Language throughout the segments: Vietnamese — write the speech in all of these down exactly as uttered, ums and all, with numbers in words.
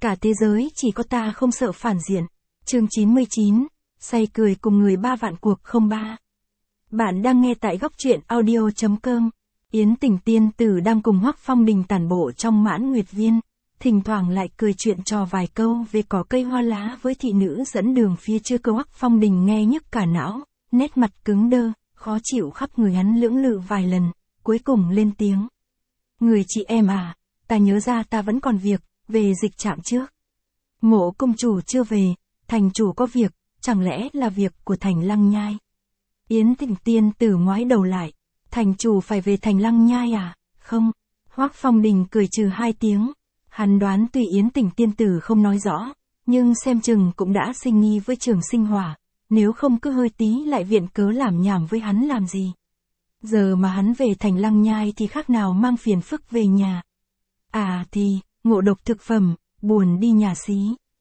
Cả thế giới chỉ có ta không sợ phản diện. Chương chín mươi chín, say cười cùng người ba vạn cuộc không ba. Bạn đang nghe tại góc truyện audio chấm com. Yến Tình tiên tử đang cùng Hoắc Phong Đình tản bộ trong Mãn Nguyệt Viên, thỉnh thoảng lại cười chuyện trò vài câu về cỏ cây hoa lá với thị nữ dẫn đường phía trước. Hoắc Phong Đình nghe nhức cả não, nét mặt cứng đơ, khó chịu khắp người. Hắn lưỡng lự vài lần, cuối cùng lên tiếng. Người chị em à, ta nhớ ra ta vẫn còn việc, về dịch trạm trước. Mộ công chủ chưa về, thành chủ có việc, chẳng lẽ là việc của thành Lăng Nhai? Yến Tình tiên tử ngoái đầu lại, thành chủ phải về thành Lăng Nhai à? Không. Hoắc Phong Đình cười trừ hai tiếng. Hắn đoán tuy Yến Tình tiên tử không nói rõ, nhưng xem chừng cũng đã sinh nghi với Trường Sinh Hỏa, nếu không cứ hơi tí lại viện cớ làm nhảm với hắn làm gì. Giờ mà hắn về thành Lăng Nhai thì khác nào mang phiền phức về nhà. À thì, ngộ độc thực phẩm, buồn đi nhà xí.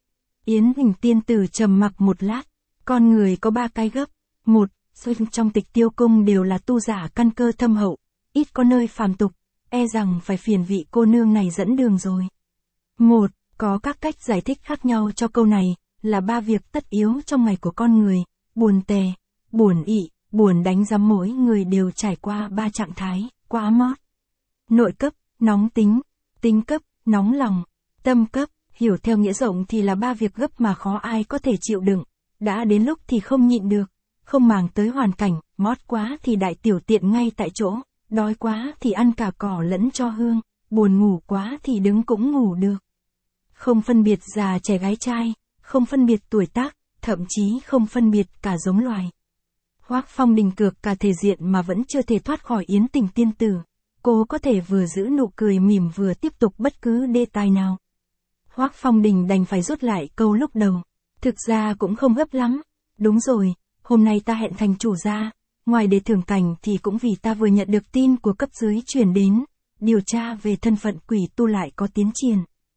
Yến Tình tiên tử trầm mặc một lát, con người có ba cái gấp. Một, trong Tịch Tiêu Cung đều là tu giả căn cơ thâm hậu, ít có nơi phàm tục, e rằng phải phiền vị cô nương này dẫn đường rồi. Một, có các cách giải thích khác nhau cho câu này, là ba việc tất yếu trong ngày của con người, buồn tè, buồn ị, buồn đánh giám. Mỗi người đều trải qua ba trạng thái, quá mót. Nội cấp, nóng tính, tính cấp, nóng lòng, tâm cấp, hiểu theo nghĩa rộng thì là ba việc gấp mà khó ai có thể chịu đựng, đã đến lúc thì không nhịn được, không màng tới hoàn cảnh, mót quá thì đại tiểu tiện ngay tại chỗ, đói quá thì ăn cả cỏ lẫn cho hương, buồn ngủ quá thì đứng cũng ngủ được. Không phân biệt già trẻ gái trai, không phân biệt tuổi tác, thậm chí không phân biệt cả giống loài. Hoắc Phong Đình cược cả thể diện mà vẫn chưa thể thoát khỏi Yến Tình tiên tử. Cô có thể vừa giữ nụ cười mỉm vừa tiếp tục bất cứ đề tài nào. Hoắc Phong Đình đành phải rút lại câu lúc đầu. Thực ra cũng không gấp lắm. Đúng rồi, hôm nay ta hẹn thành chủ ra, ngoài để thưởng cảnh thì cũng vì ta vừa nhận được tin của cấp dưới truyền đến, điều tra về thân phận quỷ tu lại có tiến triển.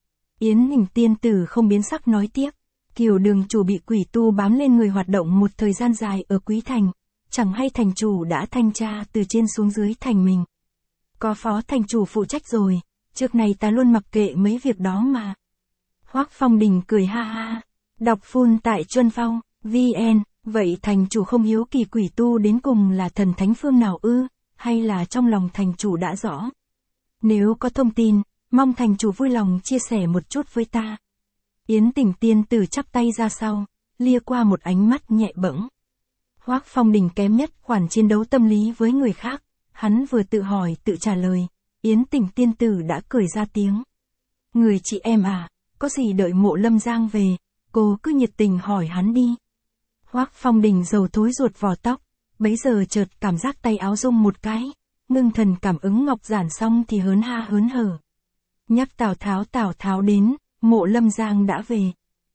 Yến Tình tiên tử không biến sắc nói tiếp. Kiều đường chủ bị quỷ tu bám lên người hoạt động một thời gian dài ở Quý Thành, chẳng hay thành chủ đã thanh tra từ trên xuống dưới thành mình. Có phó thành chủ phụ trách rồi, trước này ta luôn mặc kệ mấy việc đó mà. Hoắc Phong Đình cười ha ha, đọc full tại Chuân Phong, vn, vậy thành chủ không hiếu kỳ quỷ tu đến cùng là thần thánh phương nào ư, hay là trong lòng thành chủ đã rõ? Nếu có thông tin, mong thành chủ vui lòng chia sẻ một chút với ta. Yến Tình tiên tử chắp tay ra sau, lia qua một ánh mắt nhẹ bẫng. Hoắc Phong Đình kém nhất khoản chiến đấu tâm lý với người khác, hắn vừa tự hỏi tự trả lời, Yến Tình tiên tử đã cười ra tiếng. Người chị em à, có gì đợi Mộ Lâm Giang về, cô cứ nhiệt tình hỏi hắn đi. Hoắc Phong Đình rầu thối ruột vò tóc, bấy giờ chợt cảm giác tay áo rung một cái, ngưng thần cảm ứng ngọc giản xong thì hớn ha hớn hở. Nhắc Tào Tháo Tào Tháo đến, Mộ Lâm Giang đã về.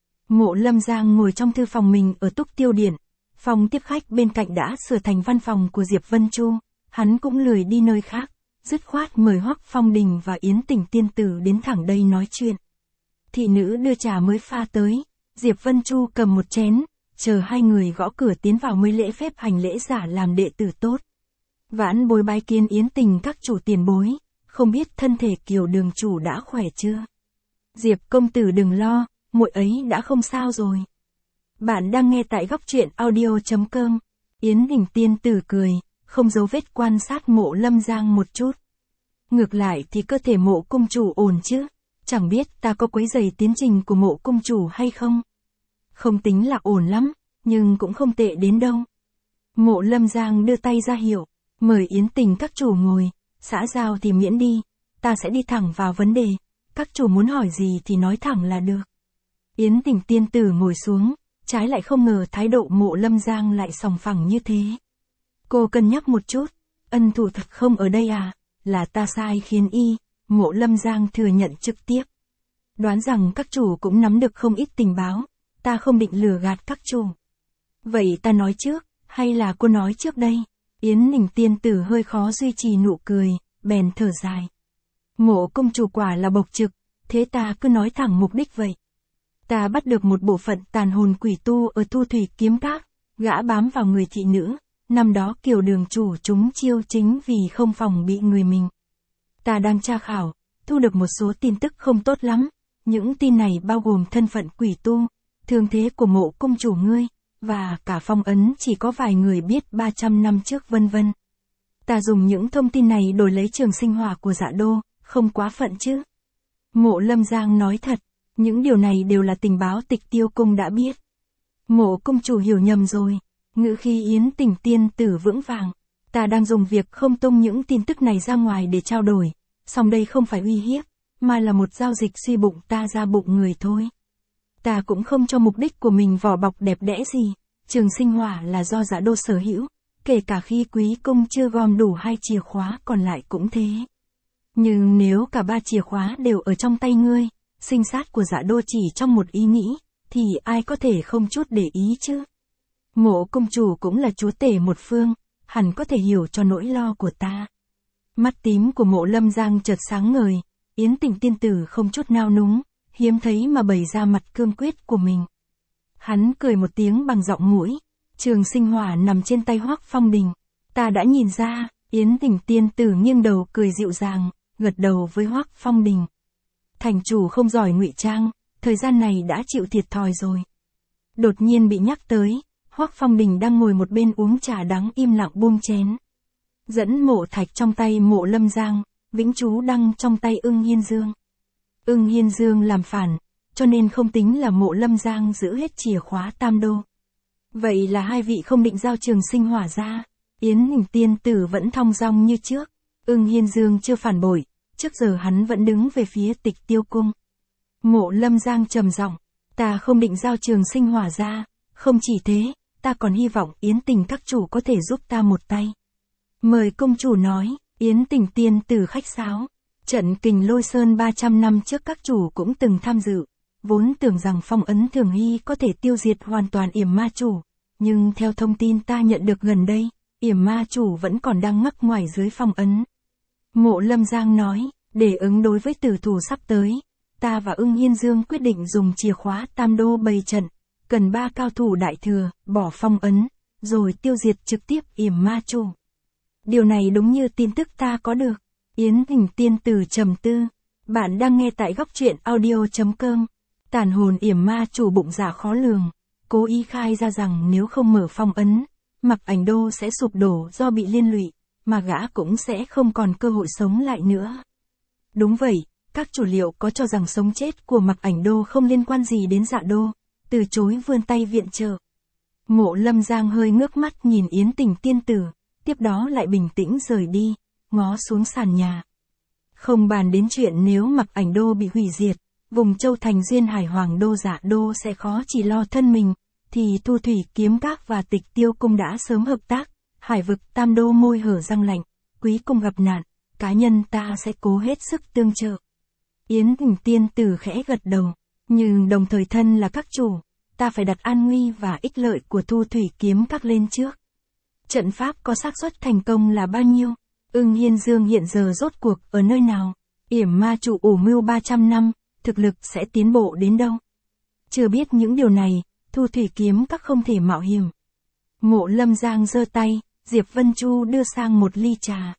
Mộ Lâm Giang ngồi trong thư phòng mình ở Túc Tiêu Điện, phòng tiếp khách bên cạnh đã sửa thành văn phòng của Diệp Vân Chu, hắn cũng lười đi nơi khác, dứt khoát mời Hoắc Phong Đình và Yến Tình tiên tử đến thẳng đây nói chuyện. Thị nữ đưa trà mới pha tới, Diệp Vân Chu cầm một chén, chờ hai người gõ cửa tiến vào mới lễ phép hành lễ giả làm đệ tử tốt. Vãn bối bái kiến Yến Tình các chủ tiền bối, không biết thân thể Kiều đường chủ đã khỏe chưa? Diệp công tử đừng lo, muội ấy đã không sao rồi. Bạn đang nghe tại góc truyện audio chấm com. Yến Tình tiên tử cười, không giấu vết quan sát Mộ Lâm Giang một chút. Ngược lại thì cơ thể Mộ cung chủ ổn chứ, chẳng biết ta có quấy rầy tiến trình của Mộ cung chủ hay không? Không tính là ổn lắm, nhưng cũng không tệ đến đâu. Mộ Lâm Giang đưa tay ra hiệu, mời Yến Tình các chủ ngồi, xã giao thì miễn đi, ta sẽ đi thẳng vào vấn đề, các chủ muốn hỏi gì thì nói thẳng là được. Yến Tình tiên tử ngồi xuống, trái lại không ngờ thái độ Mộ Lâm Giang lại sòng phẳng như thế. Cô cân nhắc một chút, ân thủ thật không ở đây à, là ta sai khiến y, Mộ Lâm Giang thừa nhận trực tiếp. Đoán rằng các chủ cũng nắm được không ít tình báo, ta không định lừa gạt các chủ. Vậy ta nói trước, hay là cô nói trước đây? Yến Tình tiên tử hơi khó duy trì nụ cười, bèn thở dài. Mộ công chủ quả là bộc trực, thế ta cứ nói thẳng mục đích vậy. Ta bắt được một bộ phận tàn hồn quỷ tu ở Thu Thủy Kiếm Các, gã bám vào người thị nữ, năm đó Kiều đường chủ chúng chiêu chính vì không phòng bị người mình. Ta đang tra khảo, thu được một số tin tức không tốt lắm, Những tin này bao gồm thân phận quỷ tu, thương thế của mộ cung chủ ngươi, và cả phong ấn chỉ có vài người biết ba trăm năm trước vân vân. Ta dùng những thông tin này đổi lấy trường sinh hỏa của Dạ Đô, không quá phận chứ? Mộ Lâm Giang nói thật, những điều này đều là tình báo Tịch Tiêu Cung đã biết. Mộ cung chủ hiểu nhầm rồi, ngữ khí Yến Tình tiên tử vững vàng. Ta đang dùng việc không tung những tin tức này ra ngoài để trao đổi, song đây không phải uy hiếp, mà là một giao dịch suy bụng ta ra bụng người thôi. Ta cũng không cho mục đích của mình vỏ bọc đẹp đẽ gì, trường sinh hỏa là do Dạ Đô sở hữu, kể cả khi quý cung chưa gom đủ hai chìa khóa còn lại cũng thế. Nhưng nếu cả ba chìa khóa đều ở trong tay ngươi, sinh sát của Dạ Đô chỉ trong một ý nghĩ, thì ai có thể không chút để ý chứ? Mộ cung chủ cũng là chúa tể một phương, hẳn có thể hiểu cho nỗi lo của ta. Mắt tím của Mộ Lâm Giang chợt sáng ngời, Yến Tình tiên tử không chút nao núng, hiếm thấy mà bày ra mặt cương quyết của mình. Hắn cười một tiếng bằng giọng mũi, trường sinh hỏa nằm trên tay Hoắc Phong Đình. Ta đã nhìn ra, Yến Tình tiên tử nghiêng đầu cười dịu dàng, gật đầu với Hoắc Phong Đình. Thành chủ không giỏi ngụy trang, thời gian này đã chịu thiệt thòi rồi. Đột nhiên bị nhắc tới, Hoắc Phong Đình đang ngồi một bên uống trà đắng im lặng buông chén. Dẫn mộ thạch trong tay Mộ Lâm Giang, Vĩnh Chú Đăng trong tay Ưng Hiên Dương. Ưng Hiên Dương làm phản, cho nên không tính là Mộ Lâm Giang giữ hết chìa khóa Tam Đô. Vậy là hai vị không định giao trường sinh hỏa ra. Yến Tình tiên tử vẫn thong dong như trước. Ưng Hiên Dương chưa phản bội, trước giờ hắn vẫn đứng về phía Tịch Tiêu Cung. Mộ Lâm Giang trầm giọng, ta không định giao trường sinh hỏa ra, không chỉ thế, ta còn hy vọng Yến Tình các chủ có thể giúp ta một tay. Mời công chủ nói. Yến Tình tiên tử khách sáo. Trận kình Lôi Sơn ba trăm năm trước các chủ cũng từng tham dự, vốn tưởng rằng phong ấn Thường Hy có thể tiêu diệt hoàn toàn Yểm Ma Chủ, nhưng theo thông tin ta nhận được gần đây, Yểm Ma Chủ vẫn còn đang ngắc ngoài dưới phong ấn. Mộ Lâm Giang nói, để ứng đối với tử thủ sắp tới, ta và Ưng Hiên Dương quyết định dùng chìa khóa Tam Đô bày trận, cần ba cao thủ đại thừa, bỏ phong ấn, rồi tiêu diệt trực tiếp Yểm Ma Chủ. Điều này đúng như tin tức ta có được. Yến Tình tiên tử trầm tư. Bạn đang nghe tại góc truyện audio chấm com. Tàn hồn Yểm Ma Chủ bụng dạ khó lường, cố ý khai ra rằng nếu không mở phong ấn, Mặc Ảnh Đô sẽ sụp đổ do bị liên lụy, mà gã cũng sẽ không còn cơ hội sống lại nữa. Đúng vậy, các chủ liệu có cho rằng sống chết của Mặc Ảnh Đô không liên quan gì đến Dạ Đô, từ chối vươn tay viện trợ. Mộ Lâm Giang hơi ngước mắt nhìn Yến Tình tiên tử, tiếp đó lại bình tĩnh rời đi, ngó xuống sàn nhà. Không bàn đến chuyện nếu Mặc Ảnh Đô bị hủy diệt, vùng Châu Thành Duyên Hải Hoàng Đô Dạ Đô sẽ khó chỉ lo thân mình, thì Thu Thủy Kiếm Các và Tịch Tiêu Cung đã sớm hợp tác, Hải vực Tam Đô môi hở răng lạnh, Quý Cung gặp nạn, cá nhân ta sẽ cố hết sức tương trợ. Yến Tình tiên tử khẽ gật đầu, nhưng đồng thời thân là các chủ, ta phải đặt an nguy và ích lợi của Thu Thủy Kiếm Các lên trước. Trận pháp có xác suất thành công là bao nhiêu? Ưng Hiên Dương hiện giờ rốt cuộc ở nơi nào? Yểm Ma Chủ ủ mưu ba trăm năm, thực lực sẽ tiến bộ đến đâu? Chưa biết những điều này, Thu Thủy Kiếm Các không thể mạo hiểm. Mộ Lâm Giang giơ tay, Diệp Vân Chu đưa sang một ly trà.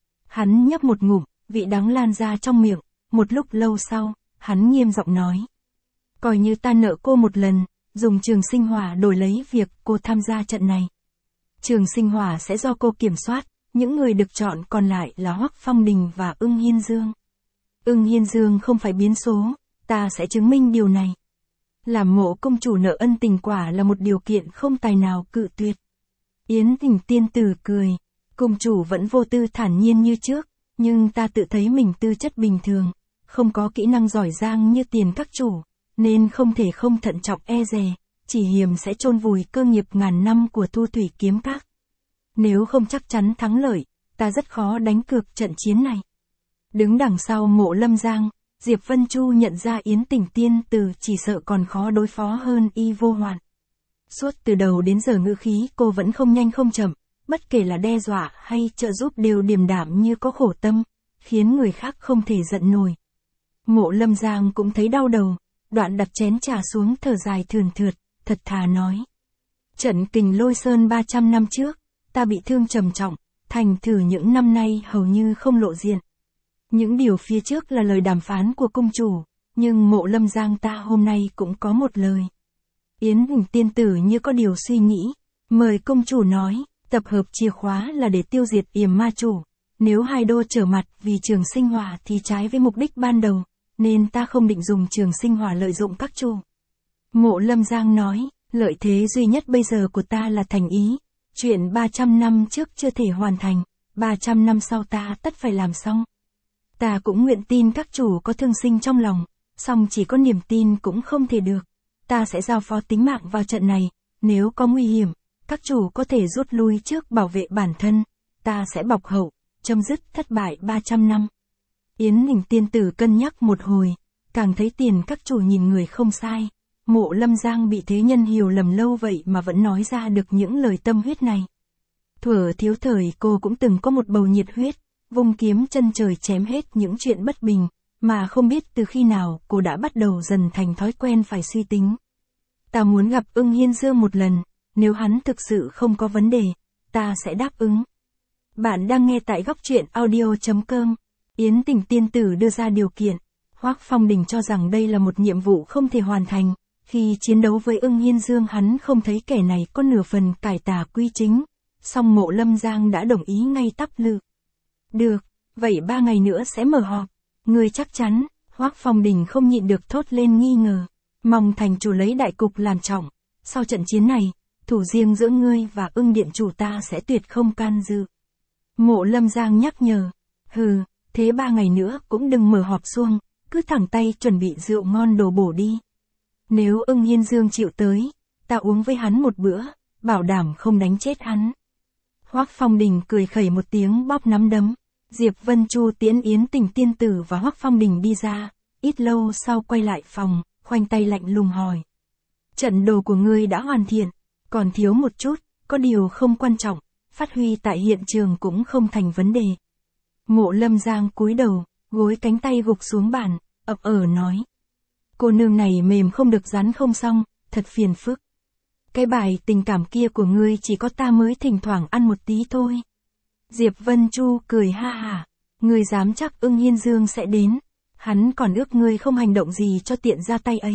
Hắn nhấp một ngụm, vị đắng lan ra trong miệng, một lúc lâu sau, hắn nghiêm giọng nói. Coi như ta nợ cô một lần, dùng trường sinh hỏa đổi lấy việc cô tham gia trận này. Trường sinh hỏa sẽ do cô kiểm soát, những người được chọn còn lại là Hoắc Phong Đình và Ưng Hiên Dương. Ưng Hiên Dương không phải biến số, ta sẽ chứng minh điều này. Làm Mộ công chủ nợ ân tình quả là một điều kiện không tài nào cự tuyệt. Yến Tình tiên tử cười, công chủ vẫn vô tư thản nhiên như trước, nhưng ta tự thấy mình tư chất bình thường, không có kỹ năng giỏi giang như tiền các chủ, nên không thể không thận trọng e dè, chỉ hiềm sẽ chôn vùi cơ nghiệp ngàn năm của Thu Thủy Kiếm Các. Nếu không chắc chắn thắng lợi, ta rất khó đánh cược trận chiến này. Đứng đằng sau Mộ Lâm Giang, Diệp Vân Chu nhận ra Yến Tình tiên tử chỉ sợ còn khó đối phó hơn Y Vô Hoạn. Suốt từ đầu đến giờ ngữ khí cô vẫn không nhanh không chậm, bất kể là đe dọa hay trợ giúp đều điềm đạm như có khổ tâm, khiến người khác không thể giận nổi. Mộ Lâm Giang cũng thấy đau đầu, đoạn đặt chén trà xuống thở dài thườn thượt, thật thà nói. Trận kình Lôi Sơn ba trăm năm trước, ta bị thương trầm trọng, thành thử những năm nay hầu như không lộ diện. Những điều phía trước là lời đàm phán của công chủ, nhưng Mộ Lâm Giang ta hôm nay cũng có một lời. Yến Huỳnh tiên tử như có điều suy nghĩ, mời công chủ nói, tập hợp chìa khóa là để tiêu diệt yểm ma chủ. Nếu hai đô trở mặt vì trường sinh hỏa thì trái với mục đích ban đầu, nên ta không định dùng trường sinh hỏa lợi dụng các chủ. Mộ Lâm Giang nói, lợi thế duy nhất bây giờ của ta là thành ý. Chuyện ba trăm năm trước chưa thể hoàn thành, ba trăm năm sau ta tất phải làm xong. Ta cũng nguyện tin các chủ có thương sinh trong lòng, song chỉ có niềm tin cũng không thể được. Ta sẽ giao phó tính mạng vào trận này, nếu có nguy hiểm, các chủ có thể rút lui trước bảo vệ bản thân, ta sẽ bọc hậu, chấm dứt thất bại ba trăm năm. Yến Huỳnh tiên tử cân nhắc một hồi, càng thấy tiền các chủ nhìn người không sai. Mộ Lâm Giang bị thế nhân hiểu lầm lâu vậy mà vẫn nói ra được những lời tâm huyết này. Thuở thiếu thời cô cũng từng có một bầu nhiệt huyết, vung kiếm chân trời chém hết những chuyện bất bình, mà không biết từ khi nào cô đã bắt đầu dần thành thói quen phải suy tính. Ta muốn gặp Ưng Hiên Dương một lần, nếu hắn thực sự không có vấn đề, ta sẽ đáp ứng. Bạn đang nghe tại góc truyện audio chấm com. Yến Tình tiên tử đưa ra điều kiện. Hoắc Phong Đình cho rằng đây là một nhiệm vụ không thể hoàn thành. Khi chiến đấu với Ưng Hiên Dương hắn không thấy kẻ này có nửa phần cải tà quy chính. Song Mộ Lâm Giang đã đồng ý ngay tắp lự. Được, vậy ba ngày nữa sẽ mở họp. Người chắc chắn, Hoắc Phong Đình không nhịn được thốt lên nghi ngờ. Mong thành chủ lấy đại cục làm trọng. Sau trận chiến này, thủ riêng giữa ngươi và Ưng điện chủ ta sẽ tuyệt không can dự. Mộ Lâm Giang nhắc nhở. Hừ, thế ba ngày nữa cũng đừng mở họp xuông, cứ thẳng tay chuẩn bị rượu ngon đồ bổ đi. Nếu Ưng Hiên Dương chịu tới, ta uống với hắn một bữa, bảo đảm không đánh chết hắn. Hoắc Phong Đình cười khẩy một tiếng bóp nắm đấm. Diệp Vân Chu tiễn Yến Tình tiên tử và Hoắc Phong Đình đi ra, ít lâu sau quay lại phòng, khoanh tay lạnh lùng hỏi. Trận đồ của ngươi đã hoàn thiện, còn thiếu một chút, có điều không quan trọng, phát huy tại hiện trường cũng không thành vấn đề. Mộ Lâm Giang cúi đầu, gối cánh tay gục xuống bàn, ậm ờ nói. Cô nương này mềm không được rắn không xong, thật phiền phức. Cái bài tình cảm kia của ngươi chỉ có ta mới thỉnh thoảng ăn một tí thôi. Diệp Vân Chu cười ha hả, ngươi dám chắc Ưng Hiên Dương sẽ đến, hắn còn ước ngươi không hành động gì cho tiện ra tay ấy.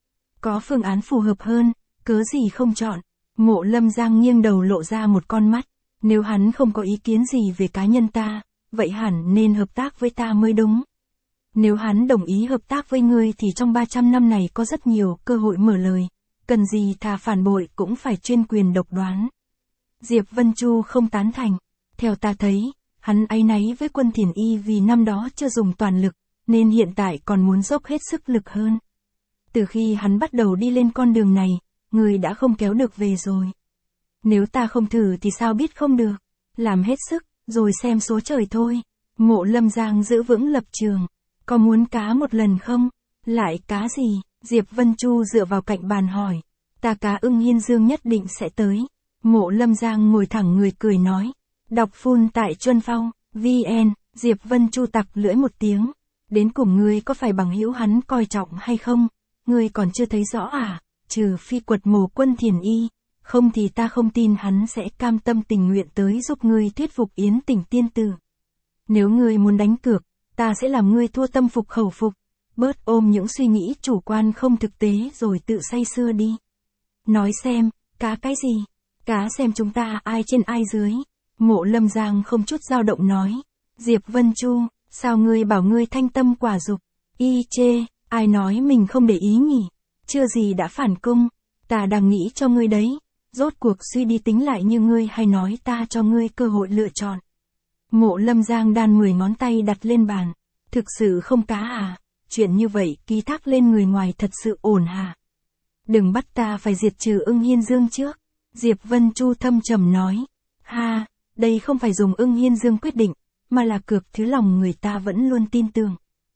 Có phương án phù hợp hơn, cớ gì không chọn. Mộ Lâm Giang nghiêng đầu lộ ra một con mắt, nếu hắn không có ý kiến gì về cá nhân ta, vậy hẳn nên hợp tác với ta mới đúng. Nếu hắn đồng ý hợp tác với ngươi thì trong ba trăm năm này có rất nhiều cơ hội mở lời, cần gì thà phản bội cũng phải chuyên quyền độc đoán. Diệp Vân Chu không tán thành, theo ta thấy, hắn áy náy với Quân Thiền Y vì năm đó chưa dùng toàn lực, nên hiện tại còn muốn dốc hết sức lực hơn. Từ khi hắn bắt đầu đi lên con đường này, người đã không kéo được về rồi. Nếu ta không thử thì sao biết không được, làm hết sức, rồi xem số trời thôi. Mộ Lâm Giang giữ vững lập trường, có muốn cá một lần không? Lại cá gì? Diệp Vân Chu dựa vào cạnh bàn hỏi. Ta cá Ưng Hiên Dương nhất định sẽ tới. Mộ Lâm Giang ngồi thẳng người cười nói. Đọc phun tại Chuân Phong, vê en, Diệp Vân Chu tặc lưỡi một tiếng. Đến cùng ngươi có phải bằng hữu hắn coi trọng hay không? Ngươi còn chưa thấy rõ à? Trừ phi quật mồ Quân Thiền Y, không thì ta không tin hắn sẽ cam tâm tình nguyện tới giúp ngươi thuyết phục Yến Tình tiên tử. Nếu ngươi muốn đánh cược, ta sẽ làm ngươi thua tâm phục khẩu phục, bớt ôm những suy nghĩ chủ quan không thực tế rồi tự say sưa đi. Nói xem, cá cái gì? Cá xem chúng ta ai trên ai dưới. Mộ Lâm Giang không chút dao động nói. Diệp Vân Chu, sao ngươi bảo ngươi thanh tâm quả dục? Y chê, ai nói mình không để ý nhỉ? Chưa gì đã phản cung, ta đang nghĩ cho ngươi đấy. Rốt cuộc suy đi tính lại như ngươi hay nói ta cho ngươi cơ hội lựa chọn. Mộ Lâm Giang đan mười ngón tay đặt lên bàn. Thực sự không cá à? Chuyện như vậy ký thác lên người ngoài thật sự ổn hả? Đừng bắt ta phải diệt trừ Ưng Hiên Dương trước. Diệp Vân Chu thâm trầm nói. Ha, đây không phải dùng Ưng Hiên Dương quyết định, mà là cược thứ lòng người ta vẫn luôn tin tưởng.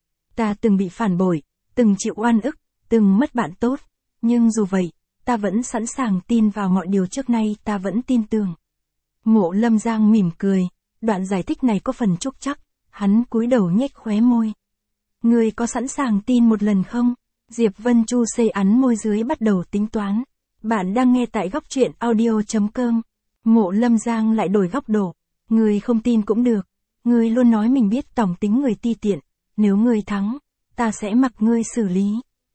Ta từng bị phản bội, từng chịu oan ức, từng mất bạn tốt. Nhưng dù vậy, ta vẫn sẵn sàng tin vào mọi điều trước nay ta vẫn tin tưởng. Mộ Lâm Giang mỉm cười, đoạn giải thích này có phần trúc chắc, hắn cúi đầu nhếch khóe môi. Ngươi có sẵn sàng tin một lần không? Diệp Vân Chu xây ắn môi dưới bắt đầu tính toán. Bạn đang nghe tại góc truyện audio chấm com. Mộ Lâm Giang lại đổi góc độ. Ngươi không tin cũng được. Ngươi luôn nói mình biết tổng tính người ti tiện. Nếu ngươi thắng, ta ta sẽ mặc ngươi xử lý.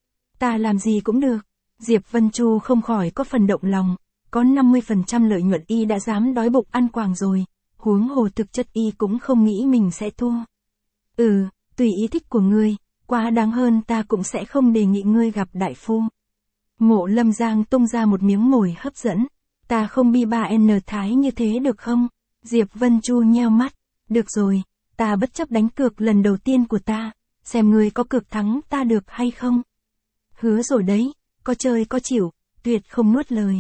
Ta làm gì cũng được. Diệp Vân Chu không khỏi có phần động lòng, có năm mươi phần trăm lợi nhuận y đã dám đói bụng ăn quàng rồi, huống hồ thực chất y cũng không nghĩ mình sẽ thua. Ừ, tùy ý thích của ngươi, quá đáng hơn ta cũng sẽ không đề nghị ngươi gặp đại phu. Mộ Lâm Giang tung ra một miếng mồi hấp dẫn, ta không bi ba n thái như thế được không? Diệp Vân Chu nheo mắt, được rồi, ta bất chấp đánh cược lần đầu tiên của ta, xem ngươi có cược thắng ta được hay không. Hứa rồi đấy, có chơi có chịu, tuyệt không nuốt lời.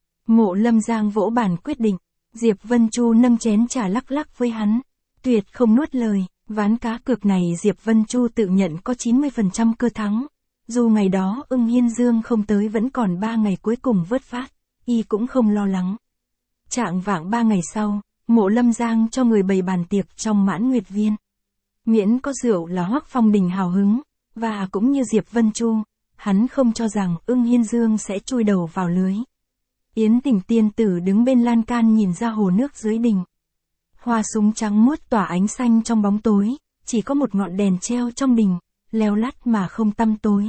Mộ Lâm Giang vỗ bàn quyết định, Diệp Vân Chu nâng chén trà lắc lắc với hắn, tuyệt không nuốt lời. Ván cá cược này Diệp Vân Chu tự nhận có chín mươi phần trăm cơ thắng. Dù ngày đó Ưng Hiên Dương không tới vẫn còn ba ngày cuối cùng vớt phát, y cũng không lo lắng. Trạng vạng ba ngày sau, Mộ Lâm Giang cho người bày bàn tiệc trong Mãn Nguyệt Viên. Miễn có rượu là Hoắc Phong Đình hào hứng, và cũng như Diệp Vân Chu, hắn không cho rằng Ưng Hiên Dương sẽ chui đầu vào lưới. Yến Tình tiên tử đứng bên lan can nhìn ra hồ nước dưới đình. Hoa súng trắng muốt tỏa ánh xanh trong bóng tối, chỉ có một ngọn đèn treo trong đình, leo lắt mà không tăm tối.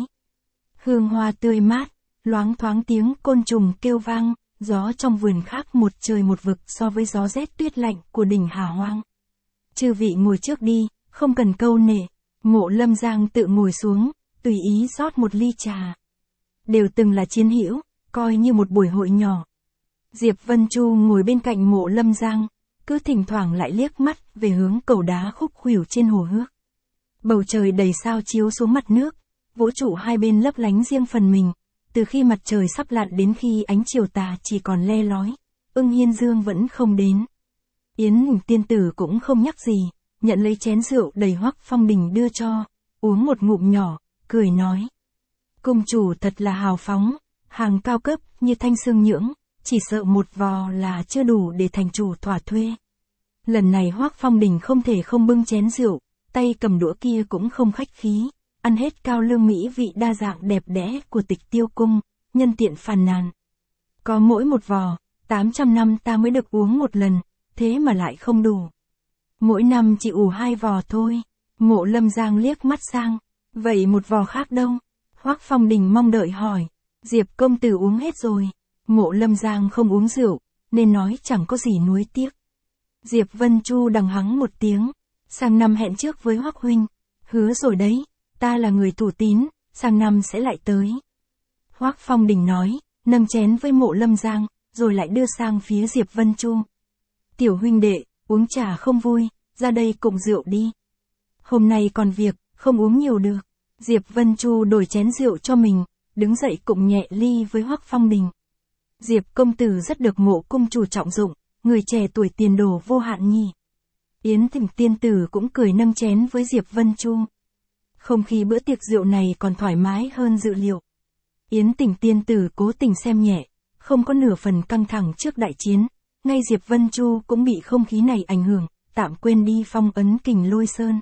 Hương hoa tươi mát, loáng thoáng tiếng côn trùng kêu vang, gió trong vườn khác một trời một vực so với gió rét tuyết lạnh của đỉnh Hà Hoang. Chư vị ngồi trước đi, không cần câu nệ. Mộ Lâm Giang tự ngồi xuống, tùy ý rót một ly trà. Đều từng là chiến hữu, coi như một buổi hội nhỏ. Diệp Vân Chu ngồi bên cạnh Mộ Lâm Giang, cứ thỉnh thoảng lại liếc mắt về hướng cầu đá khúc khuỷu trên hồ hước. Bầu trời đầy sao chiếu xuống mặt nước, vũ trụ hai bên lấp lánh riêng phần mình, từ khi mặt trời sắp lặn đến khi ánh chiều tà chỉ còn le lói, Ưng Hiên Dương vẫn không đến. Yến Tình tiên tử cũng không nhắc gì, nhận lấy chén rượu đầy Hoắc Phong Đình đưa cho, uống một ngụm nhỏ, cười nói. Cung chủ thật là hào phóng, hàng cao cấp như Thanh Sương Nhưỡng, chỉ sợ một vò là chưa đủ để thành chủ thỏa thuê. Lần này Hoắc Phong Đình không thể không bưng chén rượu, tay cầm đũa kia cũng không khách khí, ăn hết cao lương mỹ vị đa dạng đẹp đẽ của Tịch Tiêu Cung, nhân tiện phàn nàn. Có mỗi một vò, tám trăm năm ta mới được uống một lần, thế mà lại không đủ. Mỗi năm chỉ ủ hai vò thôi. Mộ Lâm Giang liếc mắt sang, vậy một vò khác đâu? Hoắc Phong Đình mong đợi hỏi. Diệp công tử uống hết rồi. Mộ Lâm Giang không uống rượu, nên nói chẳng có gì nuối tiếc. Diệp Vân Chu đằng hắng một tiếng, sang năm hẹn trước với Hoắc huynh, hứa rồi đấy, ta là người thủ tín, sang năm sẽ lại tới. Hoắc Phong Đình nói, nâng chén với Mộ Lâm Giang, rồi lại đưa sang phía Diệp Vân Chu. Tiểu huynh đệ, uống trà không vui, ra đây cùng rượu đi. Hôm nay còn việc, không uống nhiều được. Diệp Vân Chu đổi chén rượu cho mình, đứng dậy cùng nhẹ ly với Hoắc Phong Đình. Diệp công tử rất được Mộ cung chủ trọng dụng, người trẻ tuổi tiền đồ vô hạn nhỉ. Yến Tình tiên tử cũng cười nâng chén với Diệp Vân Chu. Không khí bữa tiệc rượu này còn thoải mái hơn dự liệu. Yến Tình tiên tử cố tình xem nhẹ, không có nửa phần căng thẳng trước đại chiến, ngay Diệp Vân Chu cũng bị không khí này ảnh hưởng, tạm quên đi phong ấn Kình Lôi Sơn.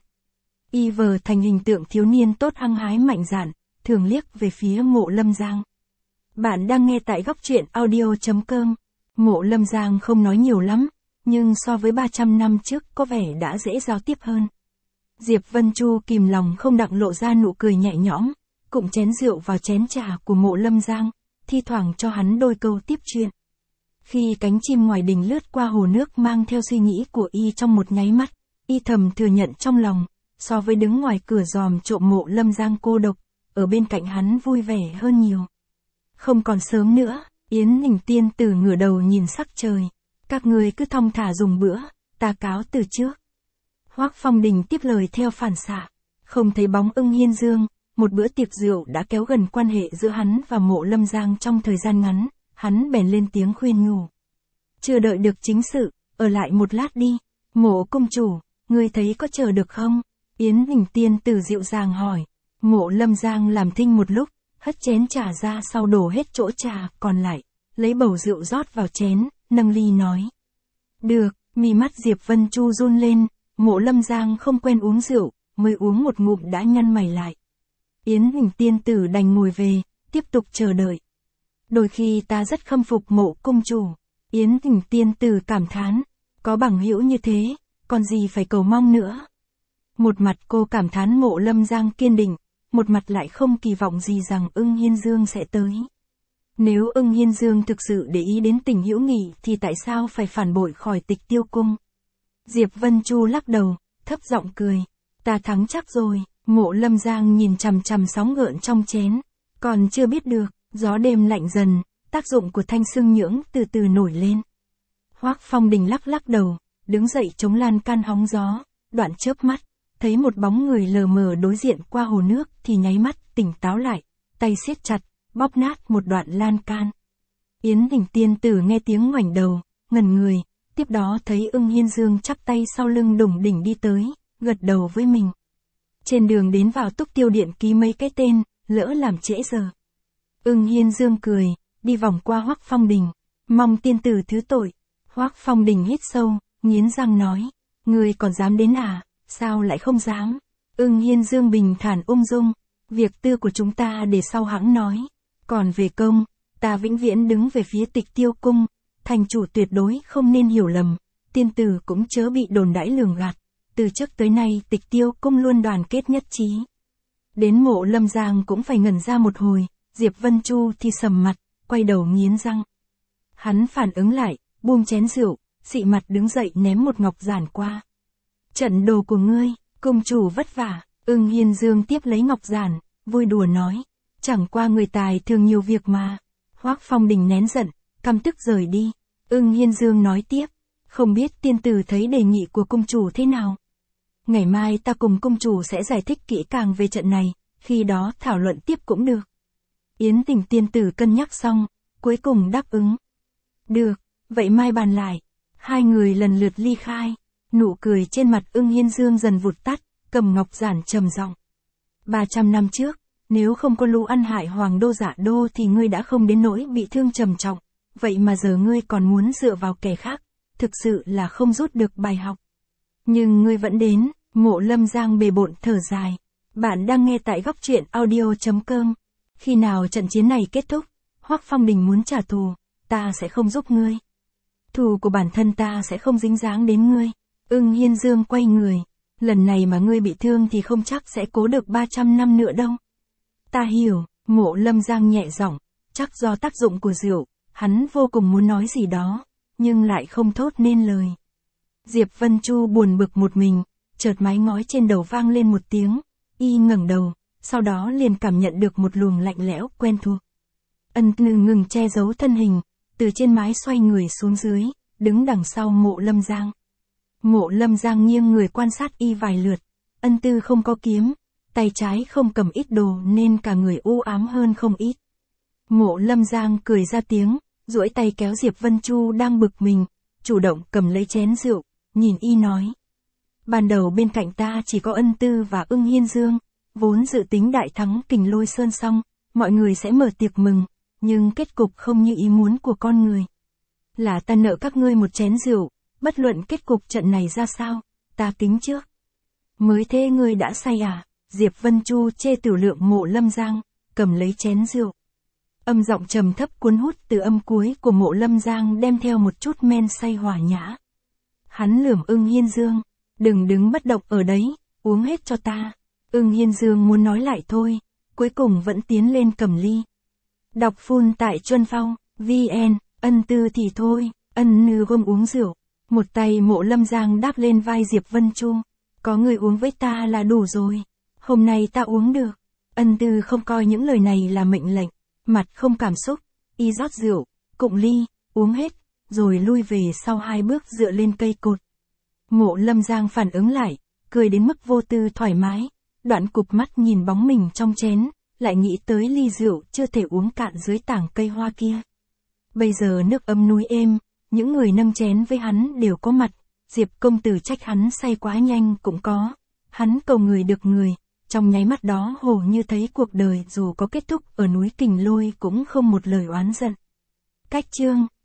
Y vờ thành hình tượng thiếu niên tốt hăng hái mạnh dạn, thường liếc về phía Mộ Lâm Giang. Bạn đang nghe tại góc truyện audio chấm com. Mộ Lâm Giang không nói nhiều lắm, nhưng so với ba trăm năm trước có vẻ đã dễ giao tiếp hơn. Diệp Vân Chu kìm lòng không đặng lộ ra nụ cười nhẹ nhõm, cụm chén rượu vào chén trà của Mộ Lâm Giang, thi thoảng cho hắn đôi câu tiếp chuyện. Khi cánh chim ngoài đình lướt qua hồ nước mang theo suy nghĩ của y trong một nháy mắt, y thầm thừa nhận trong lòng, so với đứng ngoài cửa giòm trộm Mộ Lâm Giang cô độc, ở bên cạnh hắn vui vẻ hơn nhiều. Không còn sớm nữa, Yến Tình tiên tử ngửa đầu nhìn sắc trời. Các người cứ thong thả dùng bữa, ta cáo từ trước. Hoắc Phong Đình tiếp lời theo phản xạ. Không thấy bóng Ưng Hiên Dương, một bữa tiệc rượu đã kéo gần quan hệ giữa hắn và Mộ Lâm Giang trong thời gian ngắn, hắn bèn lên tiếng khuyên nhủ. Chưa đợi được chính sự, ở lại một lát đi. Mộ công chủ, ngươi thấy có chờ được không? Yến Tình tiên tử dịu dàng hỏi. Mộ Lâm Giang làm thinh một lúc, hất chén trà ra sau đổ hết chỗ trà còn lại, lấy bầu rượu rót vào chén, nâng ly nói. Được, mí mắt Diệp Vân Chu run lên, Mộ Lâm Giang không quen uống rượu, mới uống một ngụm đã nhăn mày lại. Yến Tình tiên tử đành ngồi về, tiếp tục chờ đợi. Đôi khi ta rất khâm phục Mộ cung chủ. Yến Tình tiên tử cảm thán, có bằng hữu như thế, còn gì phải cầu mong nữa. Một mặt cô cảm thán Mộ Lâm Giang kiên định, một mặt lại không kỳ vọng gì rằng Ưng Hiên Dương sẽ tới. Nếu Ưng Hiên Dương thực sự để ý đến tình hữu nghị thì tại sao phải phản bội khỏi Tịch Tiêu Cung? Diệp Vân Chu lắc đầu, thấp giọng cười. Ta thắng chắc rồi. Mộ Lâm Giang nhìn chằm chằm sóng gợn trong chén. Còn chưa biết được, gió đêm lạnh dần, tác dụng của thanh sương nhưỡng từ từ nổi lên. Hoác Phong Đình lắc lắc đầu, đứng dậy chống lan can hóng gió, đoạn chớp mắt, thấy một bóng người lờ mờ đối diện qua hồ nước thì nháy mắt tỉnh táo lại, tay siết chặt, bóp nát một đoạn lan can. Yến Đình tiên tử nghe tiếng ngoảnh đầu, ngẩn người, tiếp đó thấy Ưng Hiên Dương chắp tay sau lưng đủng đỉnh đi tới, gật đầu với mình. Trên đường đến vào Túc Tiêu Điện ký mấy cái tên, lỡ làm trễ giờ. Ưng Hiên Dương cười, đi vòng qua Hoác Phong Đình, mong tiên tử thứ tội. Hoác Phong Đình hít sâu, nghiến răng nói, ngươi còn dám đến à, sao lại không dám? Ưng Hiên Dương bình thản ung dung, việc tư của chúng ta để sau hãng nói, còn về công, ta vĩnh viễn đứng về phía Tịch Tiêu Cung, thành chủ tuyệt đối không nên hiểu lầm, tiên tử cũng chớ bị đồn đãi lường gạt, từ trước tới nay Tịch Tiêu Cung luôn đoàn kết nhất trí. Đến Mộ Lâm Giang cũng phải ngẩn ra một hồi, Diệp Vân Chu thì sầm mặt, quay đầu nghiến răng. Hắn phản ứng lại, buông chén rượu, xị mặt đứng dậy ném một ngọc giản qua. Trận đồ của ngươi, công chủ vất vả. Ưng Hiên Dương tiếp lấy ngọc giản, vui đùa nói, chẳng qua người tài thường nhiều việc mà. Hoác Phong Đình nén giận, căm tức rời đi. Ưng Hiên Dương nói tiếp, không biết tiên tử thấy đề nghị của công chủ thế nào. Ngày mai ta cùng công chủ sẽ giải thích kỹ càng về trận này, khi đó thảo luận tiếp cũng được. Yến Tình tiên tử cân nhắc xong, cuối cùng đáp ứng. Được, vậy mai bàn lại. Hai người lần lượt ly khai, nụ cười trên mặt Ưng Hiên Dương dần vụt tắt, cầm ngọc giản trầm giọng. ba trăm năm trước, nếu không có lũ ăn hại Hoàng đô Dạ đô thì ngươi đã không đến nỗi bị thương trầm trọng, vậy mà giờ ngươi còn muốn dựa vào kẻ khác, thực sự là không rút được bài học. Nhưng ngươi vẫn đến. Mộ Lâm Giang bề bộn thở dài. Bạn đang nghe tại góc truyện audio chấm com. Khi nào trận chiến này kết thúc, Hoác Phong Đình muốn trả thù, ta sẽ không giúp ngươi. Thù của bản thân ta sẽ không dính dáng đến ngươi. Ưng Hiên Dương quay người. Lần này mà ngươi bị thương thì không chắc sẽ cố được ba trăm năm nữa đâu. Ta hiểu. Mộ Lâm Giang nhẹ giọng, chắc do tác dụng của rượu, hắn vô cùng muốn nói gì đó, nhưng lại không thốt nên lời. Diệp Vân Chu buồn bực một mình. Chợt mái ngói trên đầu vang lên một tiếng, y ngẩng đầu, sau đó liền cảm nhận được một luồng lạnh lẽo quen thuộc. Ân Tư ngừng che giấu thân hình, từ trên mái xoay người xuống dưới, đứng đằng sau Mộ Lâm Giang. Mộ Lâm Giang nghiêng người quan sát y vài lượt, Ân Tư không có kiếm, tay trái không cầm ít đồ nên cả người u ám hơn không ít. Mộ Lâm Giang cười ra tiếng, duỗi tay kéo Diệp Vân Chu đang bực mình, chủ động cầm lấy chén rượu, nhìn y nói. Ban đầu bên cạnh ta chỉ có Ân Tư và Ưng Hiên Dương, vốn dự tính đại thắng Kình Lôi Sơn xong, mọi người sẽ mở tiệc mừng, nhưng kết cục không như ý muốn của con người. Là ta nợ các ngươi một chén rượu, bất luận kết cục trận này ra sao, ta kính trước. Mới thế ngươi đã say à? Diệp Vân Chu chê tiểu lượng Mộ Lâm Giang, cầm lấy chén rượu. Âm giọng trầm thấp cuốn hút từ âm cuối của Mộ Lâm Giang đem theo một chút men say hòa nhã. Hắn lườm Ưng Hiên Dương. Đừng đứng bất động ở đấy, uống hết cho ta. Ưng Hiên Dương muốn nói lại thôi, cuối cùng vẫn tiến lên cầm ly. Đọc phun tại Chuân Phong, vê en, Ân Tư thì thôi, Ân Nư gom uống rượu. Một tay Mộ Lâm Giang đáp lên vai Diệp Vân Chu. Có người uống với ta là đủ rồi. Hôm nay ta uống được. Ân Tư không coi những lời này là mệnh lệnh, mặt không cảm xúc, y rót rượu, cụng ly, uống hết, rồi lui về sau hai bước dựa lên cây cột. Mộ Lâm Giang phản ứng lại, cười đến mức vô tư thoải mái, đoạn cụp mắt nhìn bóng mình trong chén, lại nghĩ tới ly rượu chưa thể uống cạn dưới tảng cây hoa kia. Bây giờ nước ấm núi êm, những người nâng chén với hắn đều có mặt, Diệp công tử trách hắn say quá nhanh cũng có, hắn cầu người được người, trong nháy mắt đó hồ như thấy cuộc đời dù có kết thúc ở núi Kình Lôi cũng không một lời oán giận. Cách chương